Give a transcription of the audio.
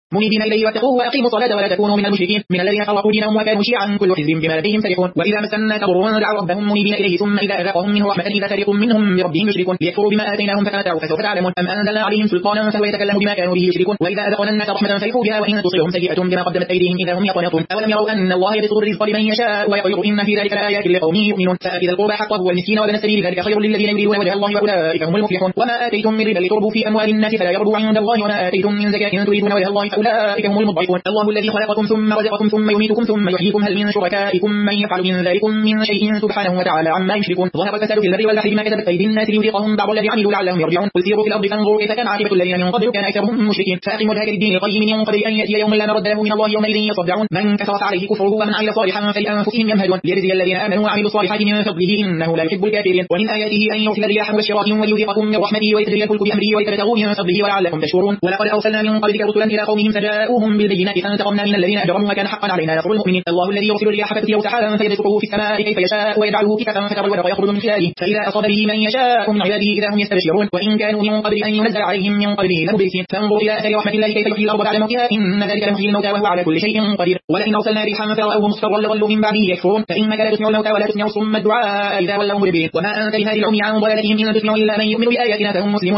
منيبين إليه واتقوه وأقيموا الصلاة ولا تكونوا من المشركين من الذين فرقوا دينهم وكانوا شيعا كل حزب بما لديهم فرحون. وإذا مس الناس ضر دعوا ربهم منيبين إليه ثم إذا أذاقهم منه رحمة إذا فريق منهم بربهم يشركون ليكفروا بما آتيناهم فتمتعوا فسوف تعلمون. أم أنزلنا عليهم سلطانا فهو يتكلم بما كانوا به يشركون. وإذا أذقنا الناس رحمة فرحوا بها وإن تصيبهم سيئة بما قدمت أيديهم إذا هم يقنطون. أولم يروا أن الله يبسط الرزق لمن يشاء ويقدر إن في ذلك لآيات لقوم يؤمنون. فآت ذا القربى حقه والمسكين وابن السبيل ذلك خير للذين يريدون وجه الله وأولئك هم المفلحون. وما آتيتم من ربا لتربوا في أموال الناس فلا يربو عند الله وما آتيتم من زكاة تريدون وجه الله فأولئك هم المضعفون. الله الذي خلقكم ثم رزقكم ثم يميتكم ثم يحييكم هل من شركائكم من يفعل من ذلكم من شيء سبحانه وتعالى عما يشركون. ظهر الفساد في البر والبحر بما كسبت أيدي الناس ليذيقهم بعض الذي عملوا لعلهم يرجعون. قل سيروا في الأرض فانظروا كيف كان عاقبة الذين من قبل كان أكثرهم مشركين. فأقم وجهك للدين القيم من قبل أن يأتي يوم لا مرد له من الله يومئذ يصدعون. من كفر عليه كفره ومن عمل صالحا فلأنفسهم يمهدون ليجزي الذين آمنوا وعملوا الصالحات من فضله إنه لا يحب الكافرين. ومن آياته أن يرسل الرياح مبشرات وليذيقكم من رحمته ويجري الفلك بأمره ولتبتغوا من فضله ولعلكم تشكرون. ولقد أرسلنا من قبلك رسلا إلى قومهم فجاءوهم بالبينات فانتقمنا من الذين أجرموا وكان حقا علينا نصر المؤمنين. الله الذي يرسل الرياح فتثير سحابا فيبسطه في السماء كيف يشاء ويجعله كسفا فترى الودق يخرج من خلاله فإذا أصاب به من يشاء من عباده إذا هم يستبشرون. وإن كانوا من قبل أن ينزل عليهم من قبله لمبلسين. فانظر إلى أثر رحمة الله كيف يحيي الأرض بعد موتها إن ذلك لمحيي الموتى وهو على كل شيء قدير. ولئن أرسلنا ريحا فرأوه مصفرا لظلوا من بعده يكفرون. فإنك لا تسمع الموتى ولا تسمع الصم الدعاء إذا ولوا مدبرين. وما أنت بهادي العمي عن ضلالتهم إن تسمع إلا من يؤمن بآياتنا فهم مسلمون.